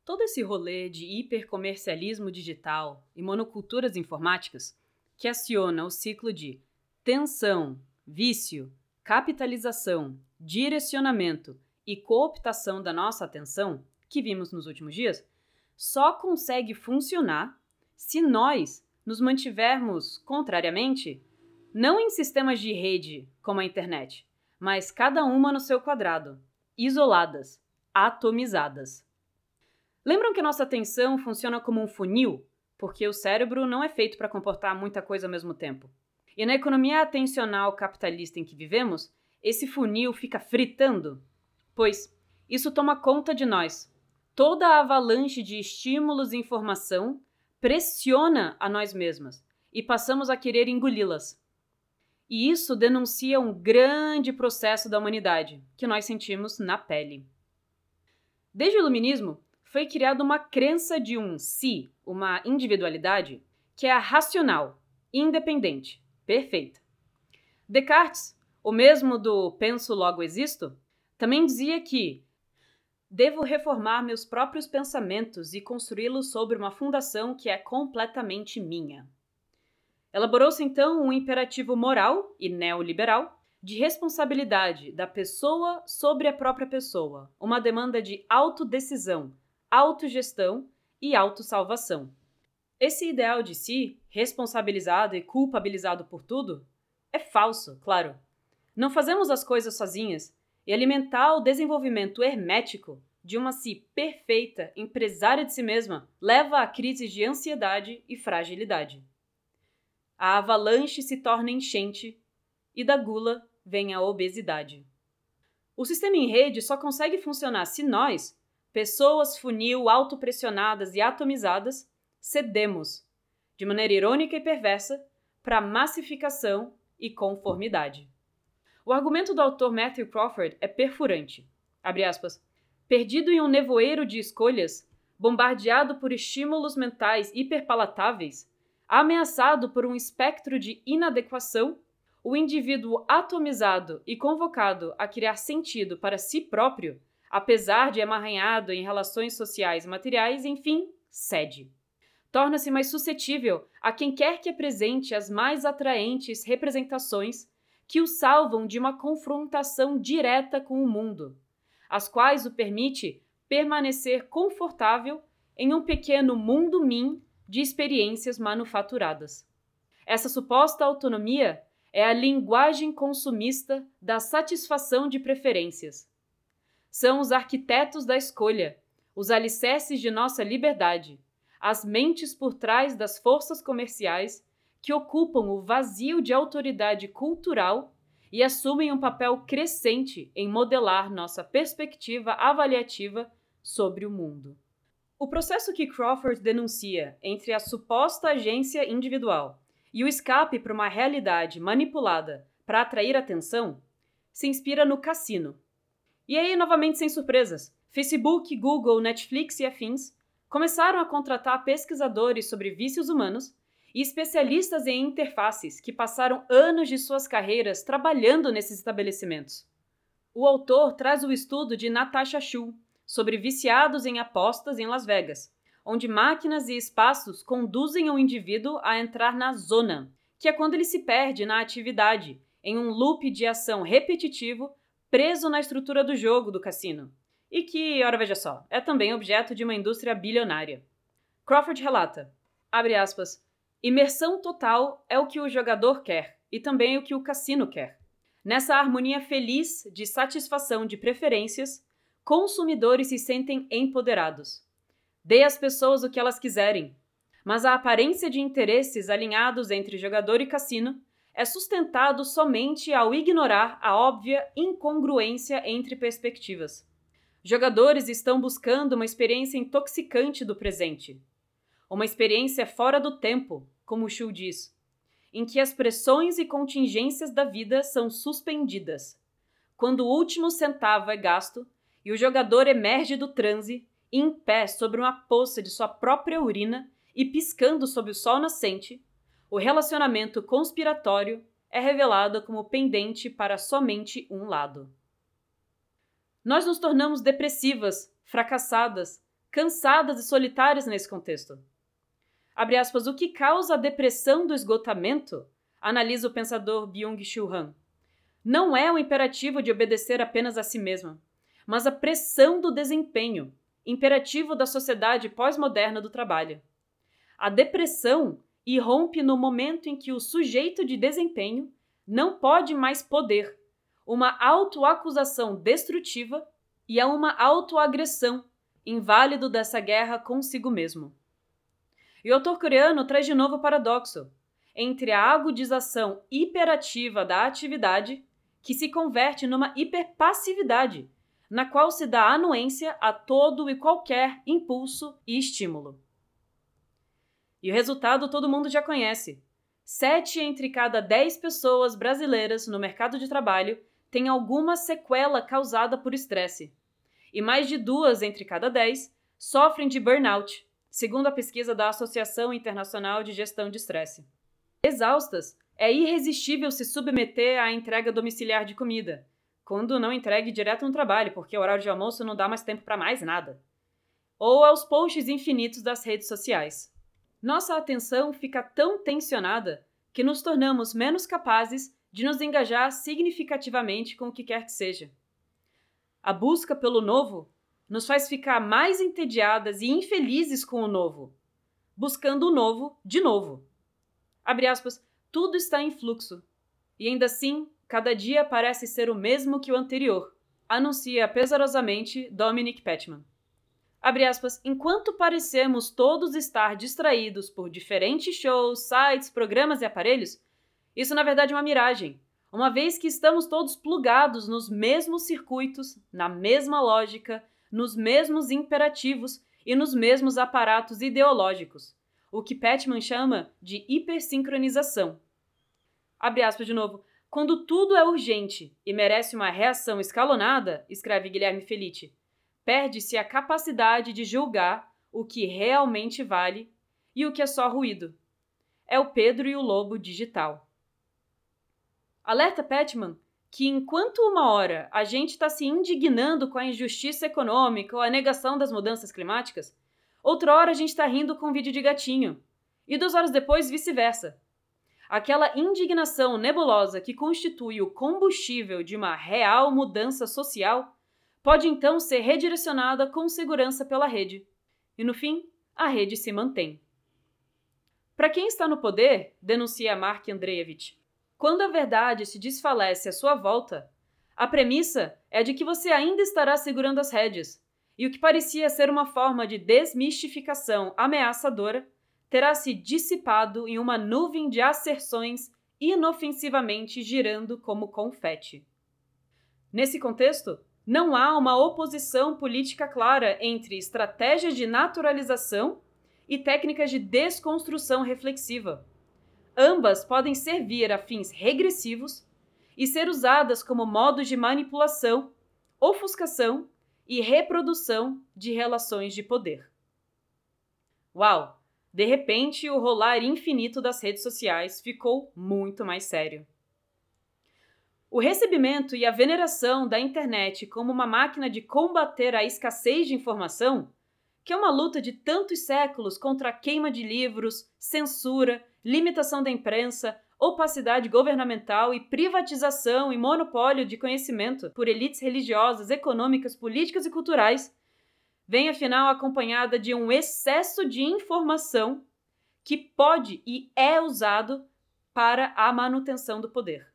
Todo esse rolê de hipercomercialismo digital e monoculturas informáticas que aciona o ciclo de tensão, vício, capitalização, direcionamento e cooptação da nossa atenção, que vimos nos últimos dias, só consegue funcionar se nós nos mantivermos, contrariamente, não em sistemas de rede como a internet, mas cada uma no seu quadrado, isoladas, atomizadas. Lembram que nossa atenção funciona como um funil? Porque o cérebro não é feito para comportar muita coisa ao mesmo tempo. E na economia atencional capitalista em que vivemos, esse funil fica fritando. Pois isso toma conta de nós. Toda a avalanche de estímulos e informação pressiona a nós mesmas e passamos a querer engoli-las. E isso denuncia um grande processo da humanidade que nós sentimos na pele. Desde o Iluminismo, foi criada uma crença de um si, uma individualidade, que é a racional, independente, perfeita. Descartes, o mesmo do penso logo existo, também dizia que devo reformar meus próprios pensamentos e construí-los sobre uma fundação que é completamente minha. Elaborou-se então um imperativo moral e neoliberal de responsabilidade da pessoa sobre a própria pessoa, uma demanda de autodecisão, autogestão e autossalvação. Esse ideal de si, responsabilizado e culpabilizado por tudo, é falso, claro. Não fazemos as coisas sozinhas e alimentar o desenvolvimento hermético de uma si perfeita empresária de si mesma leva a crises de ansiedade e fragilidade. A avalanche se torna enchente e da gula vem a obesidade. O sistema em rede só consegue funcionar se nós, pessoas funil autopressionadas e atomizadas, cedemos, de maneira irônica e perversa, para massificação e conformidade. O argumento do autor Matthew Crawford é perfurante. Abre aspas. Perdido em um nevoeiro de escolhas, bombardeado por estímulos mentais hiperpalatáveis, ameaçado por um espectro de inadequação, o indivíduo atomizado e convocado a criar sentido para si próprio, apesar de emaranhado em relações sociais e materiais, enfim, cede. Torna-se mais suscetível a quem quer que apresente as mais atraentes representações que o salvam de uma confrontação direta com o mundo, as quais o permite permanecer confortável em um pequeno mundo-mim de experiências manufaturadas. Essa suposta autonomia é a linguagem consumista da satisfação de preferências. São os arquitetos da escolha, os alicerces de nossa liberdade, as mentes por trás das forças comerciais que ocupam o vazio de autoridade cultural e assumem um papel crescente em modelar nossa perspectiva avaliativa sobre o mundo. O processo que Crawford denuncia entre a suposta agência individual e o escape para uma realidade manipulada para atrair atenção se inspira no cassino. E aí, novamente sem surpresas, Facebook, Google, Netflix e afins começaram a contratar pesquisadores sobre vícios humanos e especialistas em interfaces que passaram anos de suas carreiras trabalhando nesses estabelecimentos. O autor traz o estudo de Natasha Schull sobre viciados em apostas em Las Vegas, onde máquinas e espaços conduzem o indivíduo a entrar na zona, que é quando ele se perde na atividade, em um loop de ação repetitivo preso na estrutura do jogo do cassino, e que, ora veja só, é também objeto de uma indústria bilionária. Crawford relata, abre aspas, imersão total é o que o jogador quer e também o que o cassino quer. Nessa harmonia feliz de satisfação de preferências, consumidores se sentem empoderados. Dê às pessoas o que elas quiserem, mas a aparência de interesses alinhados entre jogador e cassino é sustentado somente ao ignorar a óbvia incongruência entre perspectivas. Jogadores estão buscando uma experiência intoxicante do presente. Uma experiência fora do tempo, como Schull diz, em que as pressões e contingências da vida são suspendidas. Quando o último centavo é gasto e o jogador emerge do transe, em pé sobre uma poça de sua própria urina e piscando sob o sol nascente, o relacionamento conspiratório é revelado como pendente para somente um lado. Nós nos tornamos depressivas, fracassadas, cansadas e solitárias nesse contexto. Abre aspas, o que causa a depressão do esgotamento, analisa o pensador Byung-Chul Han, não é o imperativo de obedecer apenas a si mesma, mas a pressão do desempenho, imperativo da sociedade pós-moderna do trabalho. A depressão irrompe no momento em que o sujeito de desempenho não pode mais poder, uma autoacusação destrutiva e a uma autoagressão, inválido dessa guerra consigo mesmo. E o autor coreano traz de novo o paradoxo entre a agudização hiperativa da atividade, que se converte numa hiperpassividade, na qual se dá anuência a todo e qualquer impulso e estímulo. E o resultado todo mundo já conhece. 7 entre cada 10 pessoas brasileiras no mercado de trabalho têm alguma sequela causada por estresse. E mais de 2 entre cada 10 sofrem de burnout, segundo a pesquisa da Associação Internacional de Gestão de Estresse. Exaustas, é irresistível se submeter à entrega domiciliar de comida, quando não entregue direto no trabalho, porque o horário de almoço não dá mais tempo para mais nada. Ou aos posts infinitos das redes sociais. Nossa atenção fica tão tensionada que nos tornamos menos capazes de nos engajar significativamente com o que quer que seja. A busca pelo novo nos faz ficar mais entediadas e infelizes com o novo, buscando o novo de novo. Abre aspas, tudo está em fluxo, e ainda assim, cada dia parece ser o mesmo que o anterior, anuncia pesarosamente Dominic Petman. Abre aspas, enquanto parecemos todos estar distraídos por diferentes shows, sites, programas e aparelhos, isso na verdade é uma miragem, uma vez que estamos todos plugados nos mesmos circuitos, na mesma lógica, nos mesmos imperativos e nos mesmos aparatos ideológicos, o que Petman chama de hipersincronização. Abre aspas de novo. Quando tudo é urgente e merece uma reação escalonada, escreve Guilherme Felitti, perde-se a capacidade de julgar o que realmente vale e o que é só ruído. É o Pedro e o Lobo digital. Alerta Petman que enquanto uma hora a gente está se indignando com a injustiça econômica ou a negação das mudanças climáticas, outra hora a gente está rindo com um vídeo de gatinho. E 2 horas depois, vice-versa. Aquela indignação nebulosa que constitui o combustível de uma real mudança social pode então ser redirecionada com segurança pela rede. E no fim, a rede se mantém. Para quem está no poder, denuncia Mark Andreevich, quando a verdade se desfalece à sua volta, a premissa é de que você ainda estará segurando as rédeas, e o que parecia ser uma forma de desmistificação ameaçadora terá se dissipado em uma nuvem de asserções inofensivamente girando como confete. Nesse contexto, não há uma oposição política clara entre estratégias de naturalização e técnicas de desconstrução reflexiva. Ambas podem servir a fins regressivos e ser usadas como modos de manipulação, ofuscação e reprodução de relações de poder. Uau! De repente, o rolar infinito das redes sociais ficou muito mais sério. O recebimento e a veneração da internet como uma máquina de combater a escassez de informação, que é uma luta de tantos séculos contra a queima de livros, censura, limitação da imprensa, opacidade governamental e privatização e monopólio de conhecimento por elites religiosas, econômicas, políticas e culturais, vem afinal acompanhada de um excesso de informação que pode e é usado para a manutenção do poder.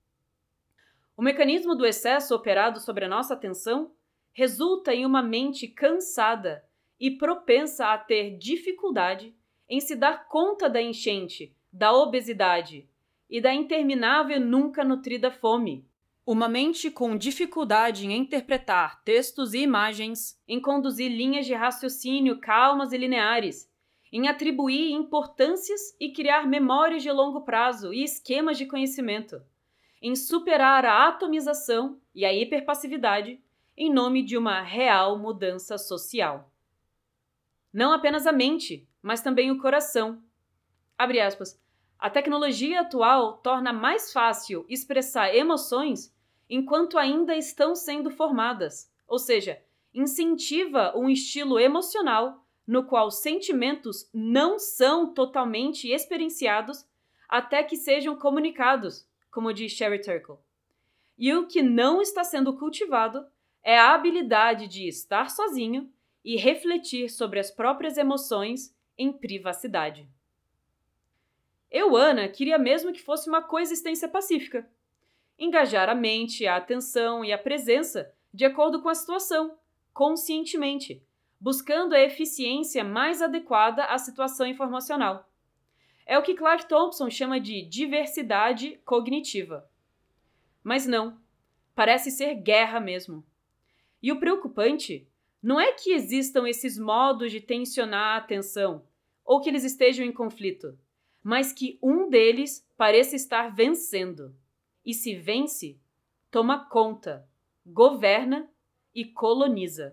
O mecanismo do excesso operado sobre a nossa atenção resulta em uma mente cansada e propensa a ter dificuldade em se dar conta da enchente, da obesidade e da interminável e nunca nutrida fome. Uma mente com dificuldade em interpretar textos e imagens, em conduzir linhas de raciocínio calmas e lineares, em atribuir importâncias e criar memórias de longo prazo e esquemas de conhecimento, em superar a atomização e a hiperpassividade em nome de uma real mudança social. Não apenas a mente, mas também o coração. Abre aspas. A tecnologia atual torna mais fácil expressar emoções enquanto ainda estão sendo formadas, ou seja, incentiva um estilo emocional no qual sentimentos não são totalmente experienciados até que sejam comunicados, como diz Sherry Turkle. E o que não está sendo cultivado é a habilidade de estar sozinho e refletir sobre as próprias emoções em privacidade. Eu, Ana, queria mesmo que fosse uma coexistência pacífica. Engajar a mente, a atenção e a presença de acordo com a situação, conscientemente, buscando a eficiência mais adequada à situação informacional. É o que Clive Thompson chama de diversidade cognitiva. Mas não, parece ser guerra mesmo. E o preocupante não é que existam esses modos de tensionar a atenção ou que eles estejam em conflito, mas que um deles pareça estar vencendo. E se vence, toma conta, governa e coloniza.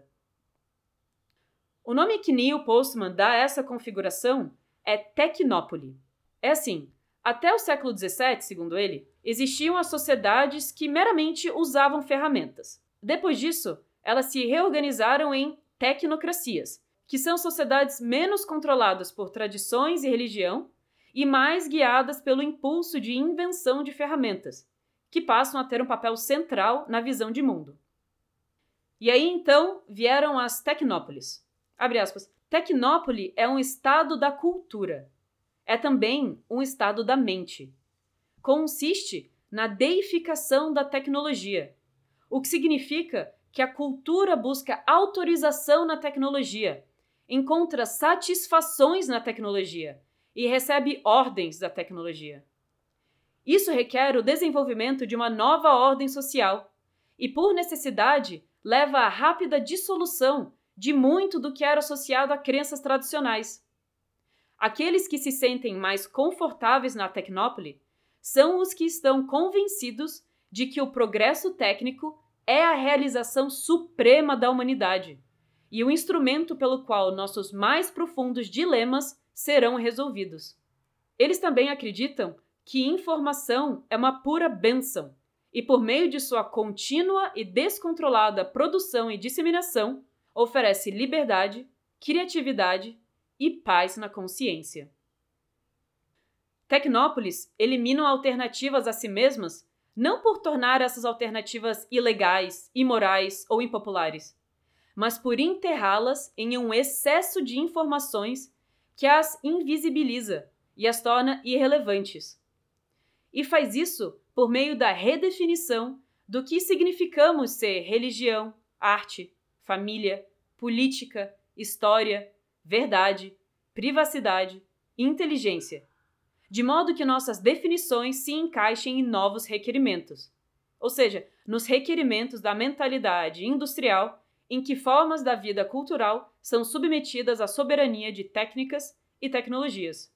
O nome que Neil Postman dá a essa configuração é tecnópole. É assim, até o século XVII, segundo ele, existiam as sociedades que meramente usavam ferramentas. Depois disso, elas se reorganizaram em tecnocracias, que são sociedades menos controladas por tradições e religião e mais guiadas pelo impulso de invenção de ferramentas, que passam a ter um papel central na visão de mundo. E aí, então, vieram as tecnópolis. Abre aspas. Tecnópole é um estado da cultura. É também um estado da mente. Consiste na deificação da tecnologia, o que significa que a cultura busca autorização na tecnologia, encontra satisfações na tecnologia e recebe ordens da tecnologia. Isso requer o desenvolvimento de uma nova ordem social e, por necessidade, leva à rápida dissolução de muito do que era associado a crenças tradicionais. Aqueles que se sentem mais confortáveis na tecnópole são os que estão convencidos de que o progresso técnico é a realização suprema da humanidade e o instrumento pelo qual nossos mais profundos dilemas serão resolvidos. Eles também acreditam que informação é uma pura bênção e, por meio de sua contínua e descontrolada produção e disseminação, oferece liberdade, criatividade e paz na consciência. Tecnópolis eliminam alternativas a si mesmas não por tornar essas alternativas ilegais, imorais ou impopulares, mas por enterrá-las em um excesso de informações que as invisibiliza e as torna irrelevantes. E faz isso por meio da redefinição do que significamos ser religião, arte, família, política, história, verdade, privacidade e inteligência, de modo que nossas definições se encaixem em novos requerimentos, ou seja, nos requerimentos da mentalidade industrial em que formas da vida cultural são submetidas à soberania de técnicas e tecnologias.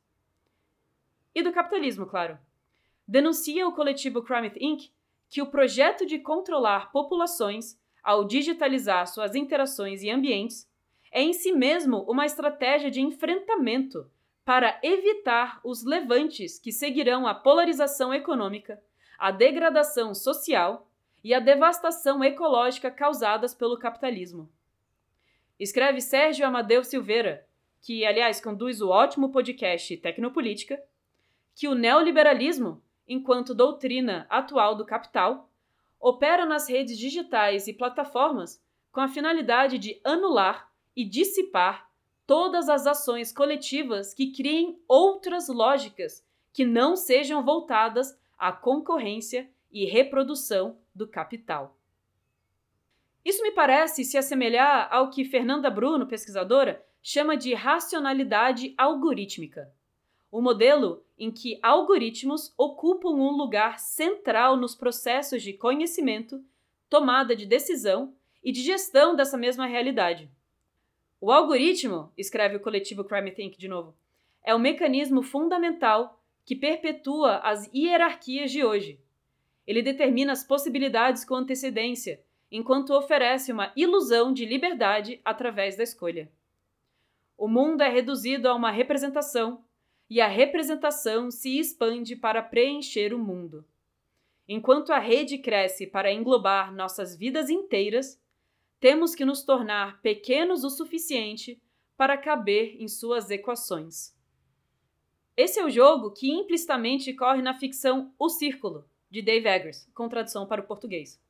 E do capitalismo, claro. Denuncia o coletivo Crimeth Inc. que o projeto de controlar populações ao digitalizar suas interações e ambientes é em si mesmo uma estratégia de enfrentamento para evitar os levantes que seguirão a polarização econômica, a degradação social e a devastação ecológica causadas pelo capitalismo. Escreve Sérgio Amadeu Silveira, que, aliás, conduz o ótimo podcast Tecnopolítica, que o neoliberalismo, enquanto doutrina atual do capital, opera nas redes digitais e plataformas com a finalidade de anular e dissipar todas as ações coletivas que criem outras lógicas que não sejam voltadas à concorrência e reprodução do capital. Isso me parece se assemelhar ao que Fernanda Bruno, pesquisadora, chama de racionalidade algorítmica, o modelo em que algoritmos ocupam um lugar central nos processos de conhecimento, tomada de decisão e de gestão dessa mesma realidade. O algoritmo, escreve o coletivo Crimeth Inc. de novo, é o mecanismo fundamental que perpetua as hierarquias de hoje. Ele determina as possibilidades com antecedência, enquanto oferece uma ilusão de liberdade através da escolha. O mundo é reduzido a uma representação, e a representação se expande para preencher o mundo. Enquanto a rede cresce para englobar nossas vidas inteiras, temos que nos tornar pequenos o suficiente para caber em suas equações. Esse é o jogo que implicitamente corre na ficção O Círculo, de Dave Eggers, com tradução para o português.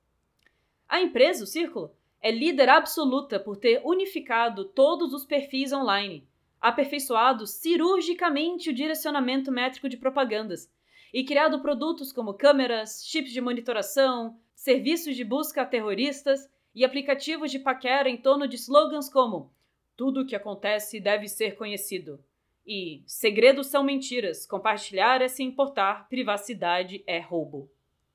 A empresa, o Círculo, é líder absoluta por ter unificado todos os perfis online, aperfeiçoado cirurgicamente o direcionamento métrico de propagandas e criado produtos como câmeras, chips de monitoração, serviços de busca a terroristas e aplicativos de paquera em torno de slogans como "Tudo o que acontece deve ser conhecido" e "Segredos são mentiras, compartilhar é se importar, privacidade é roubo".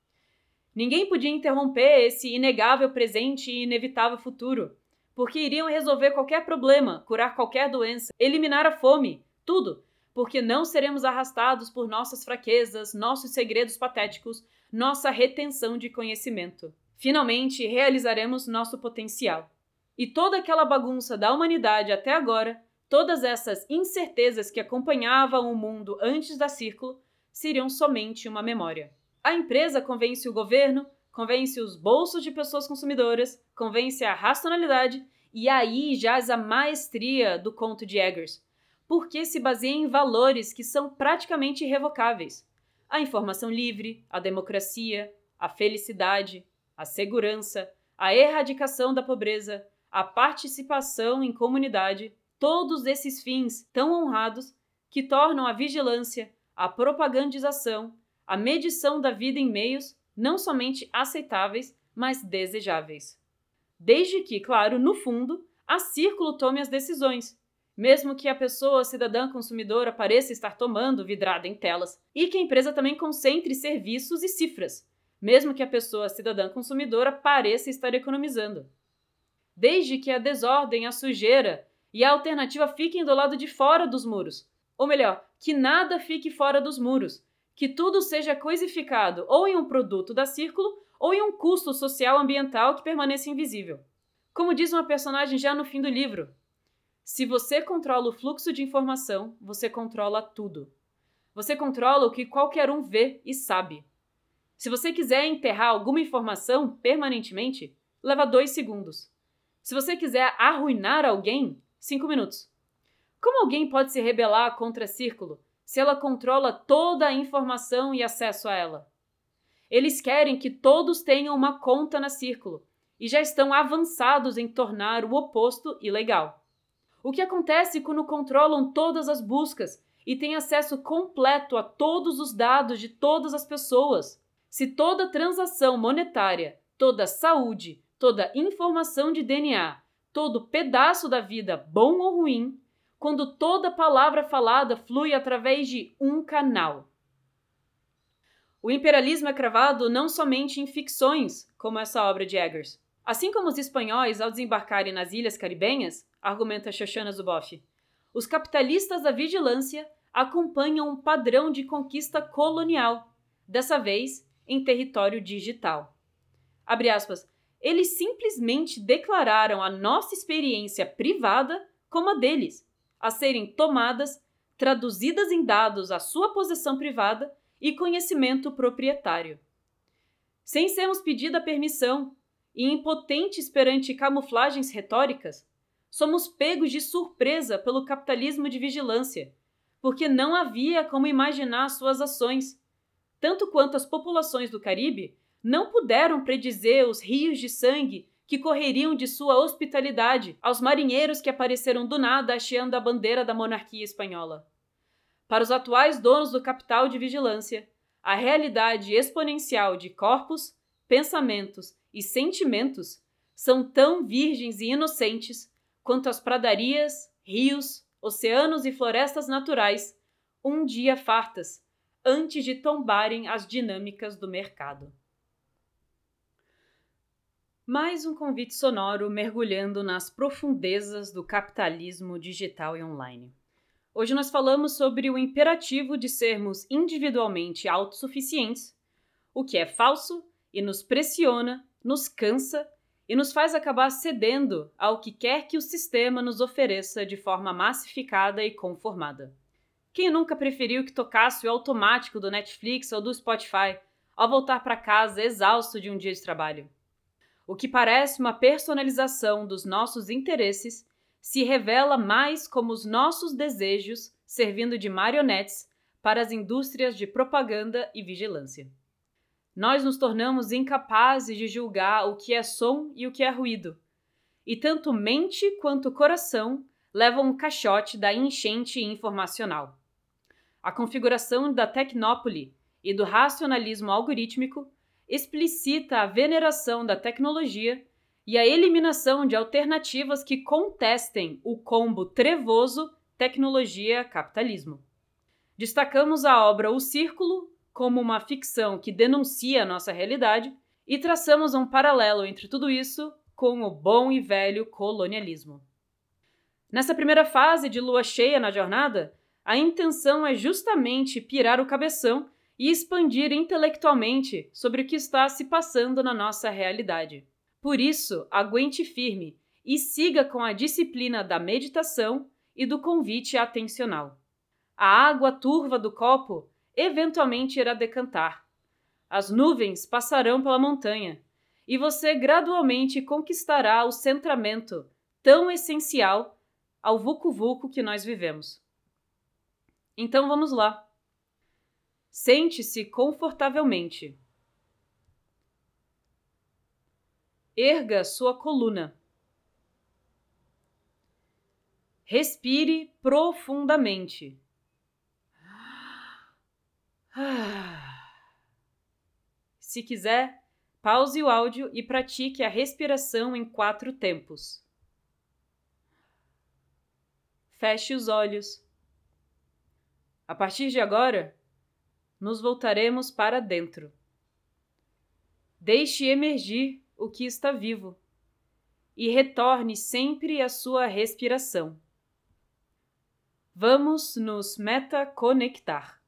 Ninguém podia interromper esse inegável presente e inevitável futuro, porque iriam resolver qualquer problema, curar qualquer doença, eliminar a fome, tudo, porque não seremos arrastados por nossas fraquezas, nossos segredos patéticos, nossa retenção de conhecimento. Finalmente, realizaremos nosso potencial. E toda aquela bagunça da humanidade até agora, todas essas incertezas que acompanhavam o mundo antes da Círculo, seriam somente uma memória. A empresa convence o governo, convence os bolsos de pessoas consumidoras, convence a racionalidade e aí jaz a maestria do conto de Eggers, porque se baseia em valores que são praticamente irrevocáveis. A informação livre, a democracia, a felicidade, a segurança, a erradicação da pobreza, a participação em comunidade, todos esses fins tão honrados que tornam a vigilância, a propagandização, a medição da vida em meios não somente aceitáveis, mas desejáveis. Desde que, claro, no fundo, a Círculo tome as decisões, mesmo que a pessoa cidadã consumidora pareça estar tomando vidrada em telas, e que a empresa também concentre serviços e cifras, mesmo que a pessoa cidadã consumidora pareça estar economizando. Desde que a desordem, a sujeira e a alternativa fiquem do lado de fora dos muros, ou melhor, que nada fique fora dos muros, que tudo seja coisificado ou em um produto da Círculo ou em um custo social ambiental que permaneça invisível. Como diz uma personagem já no fim do livro, se você controla o fluxo de informação, você controla tudo. Você controla o que qualquer um vê e sabe. Se você quiser enterrar alguma informação permanentemente, leva 2 segundos. Se você quiser arruinar alguém, 5 minutos. Como alguém pode se rebelar contra a Círculo se ela controla toda a informação e acesso a ela? Eles querem que todos tenham uma conta na Círculo e já estão avançados em tornar o oposto ilegal. O que acontece quando controlam todas as buscas e têm acesso completo a todos os dados de todas as pessoas? Se toda transação monetária, toda saúde, toda informação de DNA, todo pedaço da vida, bom ou ruim, quando toda palavra falada flui através de um canal. O imperialismo é cravado não somente em ficções, como essa obra de Eggers. Assim como os espanhóis ao desembarcarem nas ilhas caribenhas, argumenta Shoshana Zuboff, os capitalistas da vigilância acompanham um padrão de conquista colonial, dessa vez em território digital. Abre aspas, eles simplesmente declararam a nossa experiência privada como a deles, a serem tomadas, traduzidas em dados à sua possessão privada e conhecimento proprietário. Sem sermos pedida permissão e impotentes perante camuflagens retóricas, somos pegos de surpresa pelo capitalismo de vigilância, porque não havia como imaginar suas ações, tanto quanto as populações do Caribe não puderam predizer os rios de sangue que correriam de sua hospitalidade aos marinheiros que apareceram do nada hasteando a bandeira da monarquia espanhola. Para os atuais donos do capital de vigilância, a realidade exponencial de corpos, pensamentos e sentimentos são tão virgens e inocentes quanto as pradarias, rios, oceanos e florestas naturais, um dia fartas, antes de tombarem as dinâmicas do mercado. Mais um convite sonoro mergulhando nas profundezas do capitalismo digital e online. Hoje nós falamos sobre o imperativo de sermos individualmente autossuficientes, o que é falso e nos pressiona, nos cansa e nos faz acabar cedendo ao que quer que o sistema nos ofereça de forma massificada e conformada. Quem nunca preferiu que tocasse o automático do Netflix ou do Spotify ao voltar para casa exausto de um dia de trabalho? O que parece uma personalização dos nossos interesses se revela mais como os nossos desejos servindo de marionetes para as indústrias de propaganda e vigilância. Nós nos tornamos incapazes de julgar o que é som e o que é ruído, e tanto mente quanto coração levam um caixote da enchente informacional. A configuração da tecnópole e do racionalismo algorítmico explicita a veneração da tecnologia e a eliminação de alternativas que contestem o combo trevoso tecnologia-capitalismo. Destacamos a obra O Círculo como uma ficção que denuncia a nossa realidade e traçamos um paralelo entre tudo isso com o bom e velho colonialismo. Nessa primeira fase de lua cheia na jornada, a intenção é justamente pirar o cabeção e expandir intelectualmente sobre o que está se passando na nossa realidade. Por isso, aguente firme e siga com a disciplina da meditação e do convite atencional. A água turva do copo eventualmente irá decantar. As nuvens passarão pela montanha e você gradualmente conquistará o centramento tão essencial ao vucu-vucu que nós vivemos. Então vamos lá. Sente-se confortavelmente. Erga sua coluna. Respire profundamente. Se quiser, pause o áudio e pratique a respiração em 4 tempos. Feche os olhos. A partir de agora, nos voltaremos para dentro. Deixe emergir o que está vivo e retorne sempre à sua respiração. Vamos nos metaconectar.